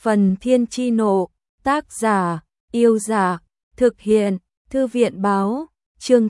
Phần Thiên Chi Nộ, tác giả, Yêu Giả, thực hiện, Thư viện Báo, chương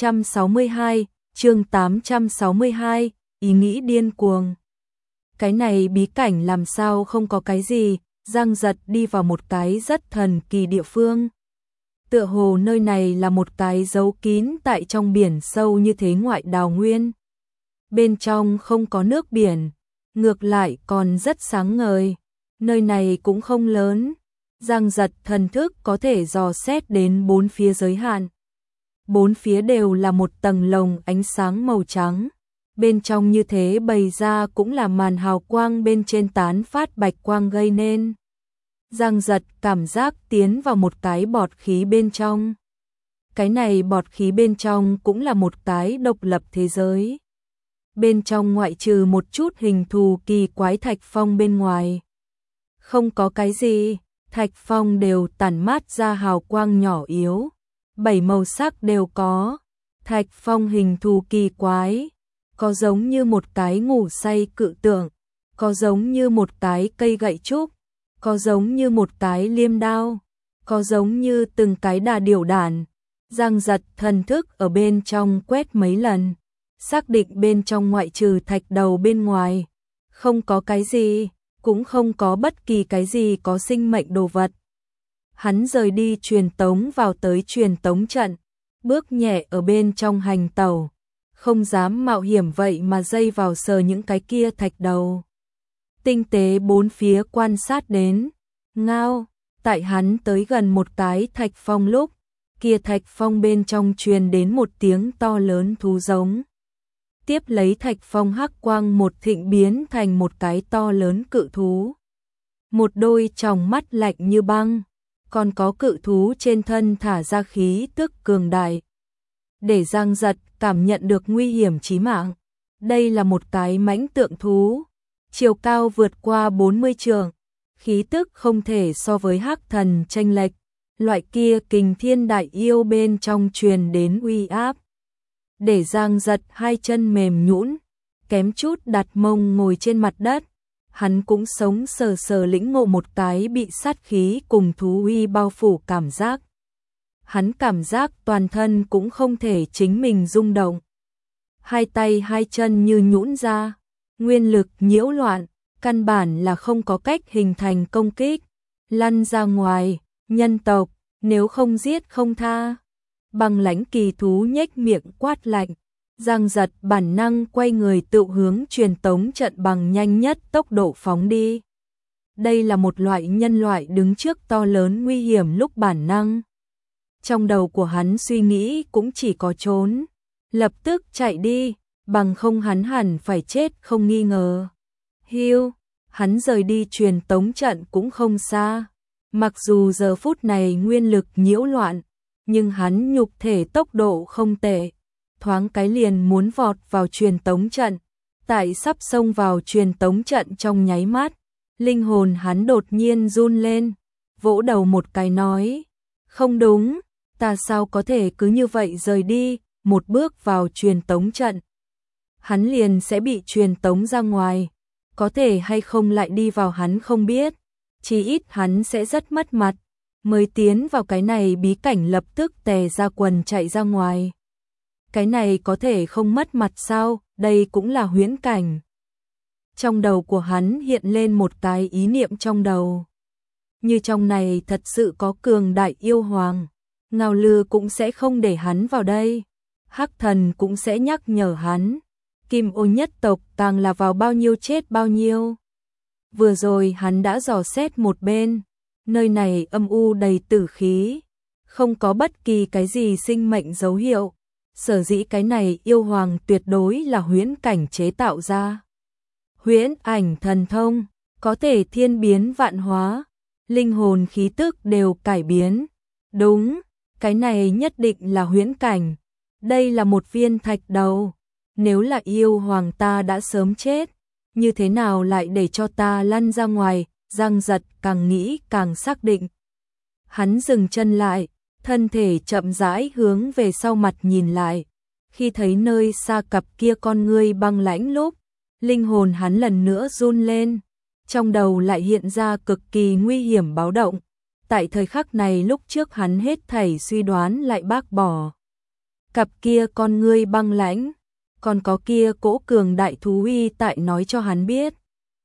862, ý nghĩ điên cuồng. Cái này bí cảnh làm sao không có cái gì, Giang Giật đi vào một cái rất thần kỳ địa phương. Tựa hồ nơi này là một cái giấu kín tại trong biển sâu như thế ngoại đào nguyên. Bên trong không có nước biển, ngược lại còn rất sáng ngời. Nơi này cũng không lớn, Giang Giật thần thức có thể dò xét đến bốn phía giới hạn. Bốn phía đều là một tầng lồng ánh sáng màu trắng. Bên trong như thế bày ra cũng là màn hào quang bên trên tán phát bạch quang gây nên. Giang Giật cảm giác tiến vào một cái bọt khí bên trong. Cái này bọt khí bên trong cũng là một cái độc lập thế giới. Bên trong ngoại trừ một chút hình thù kỳ quái thạch phong bên ngoài. Không có cái gì, thạch phong đều tản mát ra hào quang nhỏ yếu. 7 màu sắc đều có. Thạch phong hình thù kỳ quái. Có giống như một cái ngủ say cự tượng. Có giống như một cái cây gậy trúc. Có giống như một cái liêm đao. Có giống như từng cái đà điểu đản. Giang Giật thần thức ở bên trong quét mấy lần. Xác định bên trong ngoại trừ thạch đầu bên ngoài. Không có cái gì. Cũng không có bất kỳ cái gì có sinh mệnh đồ vật. Hắn rời đi truyền tống vào tới truyền tống trận, bước nhẹ ở bên trong hành tàu, không dám mạo hiểm vậy mà dây vào sờ những cái kia thạch đầu. Tinh tế bốn phía quan sát đến, ngao, tại hắn tới gần một cái thạch phong lúc, kia thạch phong bên trong truyền đến một tiếng to lớn thú giống. Tiếp lấy thạch phong hắc quang một thịnh biến thành một cái to lớn cự thú. Một đôi tròng mắt lạnh như băng, còn có cự thú trên thân thả ra khí tức cường đại. Để Giang Giật cảm nhận được nguy hiểm chí mạng. Đây là một cái mãnh tượng thú, chiều cao vượt qua 40 trượng, khí tức không thể so với hắc thần chênh lệch, loại kia kình thiên đại yêu bên trong truyền đến uy áp. Để Giang Giật hai chân mềm nhũn, kém chút đặt mông ngồi trên mặt đất. Hắn cũng sống sờ sờ lĩnh ngộ một cái bị sát khí cùng thú uy bao phủ cảm giác. Hắn cảm giác toàn thân cũng không thể chính mình rung động. Hai tay hai chân như nhũn ra, nguyên lực nhiễu loạn, căn bản là không có cách hình thành công kích. Lăn ra ngoài, nhân tộc, nếu không giết không tha. Băng lãnh kỳ thú nhếch miệng quát lạnh. Giang Giật bản năng quay người tự hướng truyền tống trận bằng nhanh nhất tốc độ phóng đi. Đây là một loại nhân loại đứng trước to lớn nguy hiểm lúc bản năng. Trong đầu của hắn suy nghĩ cũng chỉ có trốn, lập tức chạy đi, bằng không hắn hẳn phải chết không nghi ngờ. Hiu, hắn rời đi truyền tống trận cũng không xa. Mặc dù giờ phút này nguyên lực nhiễu loạn, nhưng hắn nhục thể tốc độ không tệ. Thoáng cái liền muốn vọt vào truyền tống trận. Tại sắp xông vào truyền tống trận trong nháy mắt, linh hồn hắn đột nhiên run lên, vỗ đầu một cái nói, không đúng, ta sao có thể cứ như vậy rời đi, một bước vào truyền tống trận. Hắn liền sẽ bị truyền tống ra ngoài, có thể hay không lại đi vào hắn không biết, chỉ ít hắn sẽ rất mất mặt, mới tiến vào cái này bí cảnh lập tức tè ra quần chạy ra ngoài. Cái này có thể không mất mặt sao, đây cũng là huyễn cảnh. Trong đầu của hắn hiện lên một cái ý niệm trong đầu. Như trong này thật sự có cường đại yêu hoàng, Ngao Lư cũng sẽ không để hắn vào đây. Hắc thần cũng sẽ nhắc nhở hắn. Kim Ô nhất tộc càng là vào bao nhiêu chết bao nhiêu. Vừa rồi hắn đã dò xét một bên. Nơi này âm u đầy tử khí. Không có bất kỳ cái gì sinh mệnh dấu hiệu. Sở dĩ cái này yêu hoàng tuyệt đối là huyễn cảnh chế tạo ra. Huyễn ảnh thần thông, có thể thiên biến vạn hóa, linh hồn khí tức đều cải biến. Đúng, cái này nhất định là huyễn cảnh. Đây là một viên thạch đầu. Nếu là yêu hoàng ta đã sớm chết, như thế nào lại để cho ta lăn ra ngoài? Giang Giật càng nghĩ càng xác định. Hắn dừng chân lại, thân thể chậm rãi hướng về sau mặt nhìn lại. Khi thấy nơi xa cặp kia con ngươi băng lãnh lúc, linh hồn hắn lần nữa run lên. trong đầu lại hiện ra cực kỳ nguy hiểm báo động. Tại thời khắc này lúc trước hắn hết thảy suy đoán lại bác bỏ. Cặp kia con ngươi băng lãnh, còn có kia cỗ cường đại thú uy tại nói cho hắn biết.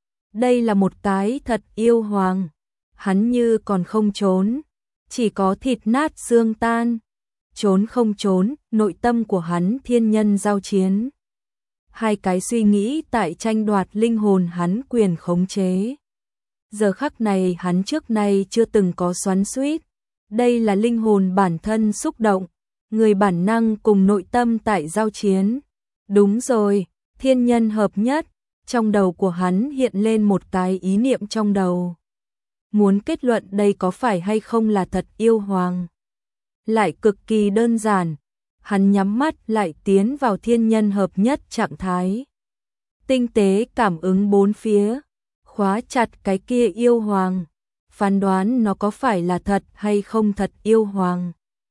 Đây là một cái thật yêu hoàng, hắn như còn không trốn, chỉ có thịt nát xương tan. Trốn không trốn, nội tâm của hắn thiên nhân giao chiến. Hai cái suy nghĩ tại tranh đoạt linh hồn hắn quyền khống chế. Giờ khắc này hắn trước nay chưa từng có xoắn xuýt. Đây là linh hồn bản thân xúc động, người bản năng cùng nội tâm tại giao chiến. Đúng rồi, thiên nhân hợp nhất, trong đầu của hắn hiện lên một cái ý niệm trong đầu. Muốn kết luận đây có phải hay không là thật yêu hoàng. Lại cực kỳ đơn giản, hắn nhắm mắt lại tiến vào thiên nhân hợp nhất trạng thái. Tinh tế cảm ứng bốn phía, khóa chặt cái kia yêu hoàng, phán đoán nó có phải là thật hay không thật yêu hoàng.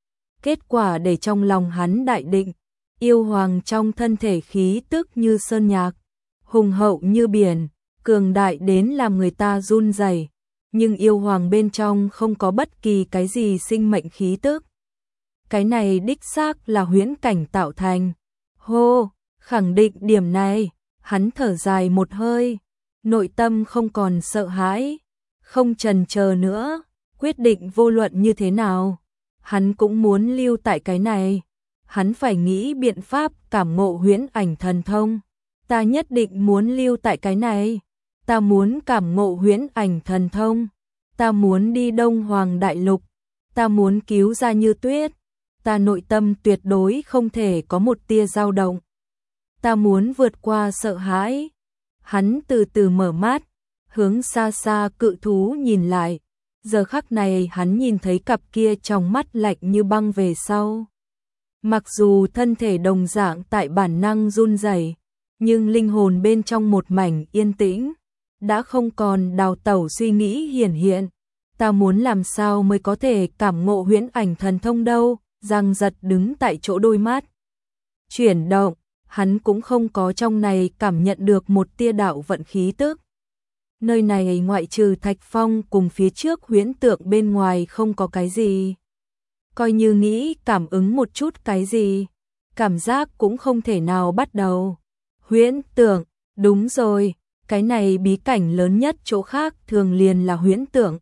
Kết quả để trong lòng hắn đại định, yêu hoàng trong thân thể khí tức như sơn nhạc, hùng hậu như biển, cường đại đến làm người ta run rẩy, nhưng yêu hoàng bên trong không có bất kỳ cái gì sinh mệnh khí tức. Cái này đích xác là huyễn cảnh tạo thành. Hô, khẳng định điểm này, hắn thở dài một hơi, nội tâm không còn sợ hãi, không chần chờ nữa, quyết định vô luận như thế nào. Hắn cũng muốn lưu tại cái này, hắn phải nghĩ biện pháp cảm ngộ huyễn ảnh thần thông. Ta nhất định muốn lưu tại cái này, ta muốn cảm ngộ huyễn ảnh thần thông, ta muốn đi Đông Hoàng Đại Lục, ta muốn cứu ra Như Tuyết. Ta nội tâm tuyệt đối không thể có một tia dao động. Ta muốn vượt qua sợ hãi. Hắn từ từ mở mắt, hướng xa xa cự thú nhìn lại. Giờ khắc này hắn nhìn thấy cặp kia trong mắt lạnh như băng về sau. Mặc dù thân thể đồng dạng tại bản năng run rẩy, nhưng linh hồn bên trong một mảnh yên tĩnh, đã không còn đào tẩu suy nghĩ hiển hiện. Ta muốn làm sao mới có thể cảm ngộ huyễn ảnh thần thông đâu? Giang Giật đứng tại chỗ đôi mắt chuyển động, hắn cũng không có trong này cảm nhận được một tia đạo vận khí tức. Nơi này ngoại trừ Thạch Phong cùng phía trước huyễn tượng bên ngoài không có cái gì. Coi như nghĩ cảm ứng một chút cái gì, cảm giác cũng không thể nào bắt đầu. Huyễn tượng, đúng rồi, cái này bí cảnh lớn nhất chỗ khác thường liền là huyễn tượng.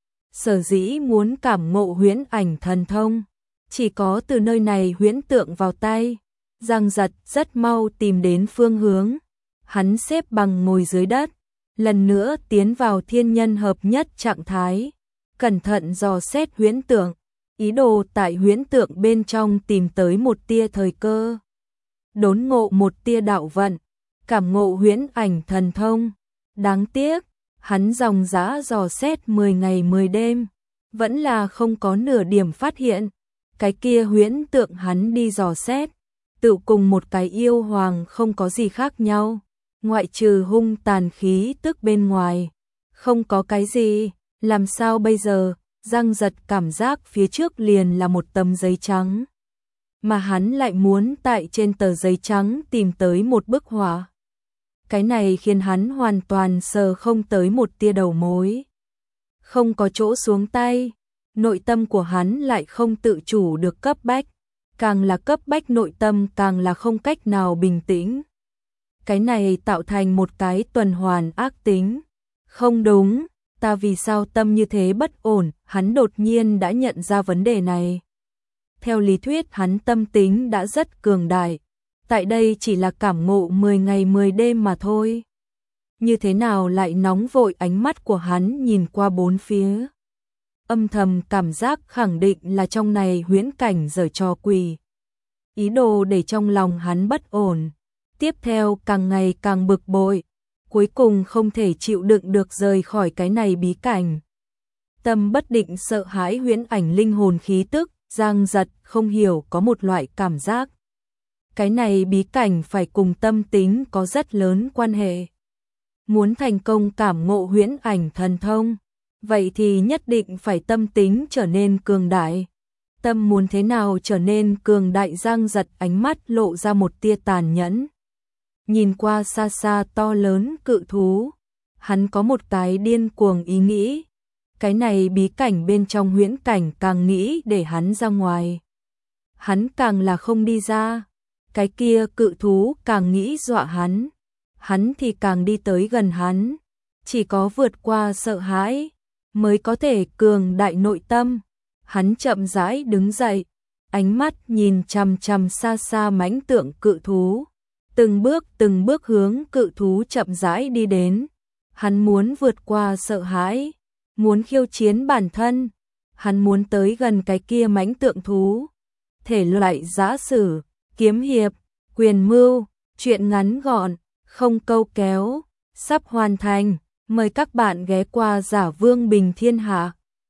Sở dĩ muốn cảm ngộ huyễn ảnh thần thông, chỉ có từ nơi này huyễn tượng vào tay. Giang Giật rất mau tìm đến phương hướng. Hắn xếp bằng ngồi dưới đất, lần nữa tiến vào thiên nhân hợp nhất trạng thái, cẩn thận dò xét huyễn tượng, ý đồ tại huyễn tượng bên trong tìm tới một tia thời cơ, đốn ngộ một tia đạo vận, cảm ngộ huyễn ảnh thần thông. Đáng tiếc, hắn dòng dã dò xét 10 ngày 10 đêm, vẫn là không có nửa điểm phát hiện. Cái kia huyễn tượng hắn đi dò xét, tự cùng một cái yêu hoàng không có gì khác nhau, ngoại trừ hung tàn khí tức bên ngoài, không có cái gì. Làm sao bây giờ? Giang Giật cảm giác phía trước liền là một tấm giấy trắng, mà hắn lại muốn tại trên tờ giấy trắng tìm tới một bức họa. Cái này khiến hắn hoàn toàn sờ không tới một tia đầu mối, không có chỗ xuống tay. Nội tâm của hắn lại không tự chủ được cấp bách, càng là cấp bách nội tâm càng là không cách nào bình tĩnh. Cái này tạo thành một cái tuần hoàn ác tính. Không đúng, ta vì sao tâm như thế bất ổn? Hắn đột nhiên đã nhận ra vấn đề này. Theo lý thuyết hắn tâm tính đã rất cường đại, tại đây chỉ là cảm ngộ 10 ngày 10 đêm mà thôi. Như thế nào lại nóng vội? Ánh mắt của hắn nhìn qua bốn phía, âm thầm cảm giác khẳng định là trong này huyễn cảnh giở trò quỷ. Ý đồ để trong lòng hắn bất ổn, tiếp theo càng ngày càng bực bội, cuối cùng không thể chịu đựng được rời khỏi cái này bí cảnh. Tâm bất định sợ hãi huyễn ảnh linh hồn khí tức, Giang Giật không hiểu có một loại cảm giác. Cái này bí cảnh phải cùng tâm tính có rất lớn quan hệ. Muốn thành công cảm ngộ huyễn ảnh thần thông, vậy thì nhất định phải tâm tính trở nên cường đại. Tâm muốn thế nào trở nên cường đại? Giang Giật ánh mắt lộ ra một tia tàn nhẫn. Nhìn qua xa xa to lớn cự thú, Hắn có một cái điên cuồng ý nghĩ. Cái này bí cảnh bên trong huyễn cảnh càng nghĩ để hắn ra ngoài. Hắn càng là không đi ra. Cái kia cự thú càng nghĩ dọa hắn. Hắn thì càng đi tới gần hắn. Chỉ có vượt qua sợ hãi mới có thể cường đại nội tâm. Hắn chậm rãi đứng dậy, ánh mắt nhìn chằm chằm xa xa mãnh tượng cự thú. Từng bước hướng cự thú chậm rãi đi đến. Hắn muốn vượt qua sợ hãi, muốn khiêu chiến bản thân. Hắn muốn tới gần cái kia mãnh tượng thú. Thể loại giã sử, kiếm hiệp, quyền mưu, truyện ngắn gọn, không câu kéo, sắp hoàn thành. Mời các bạn ghé qua Giả Vương Bình Thiên Hạ.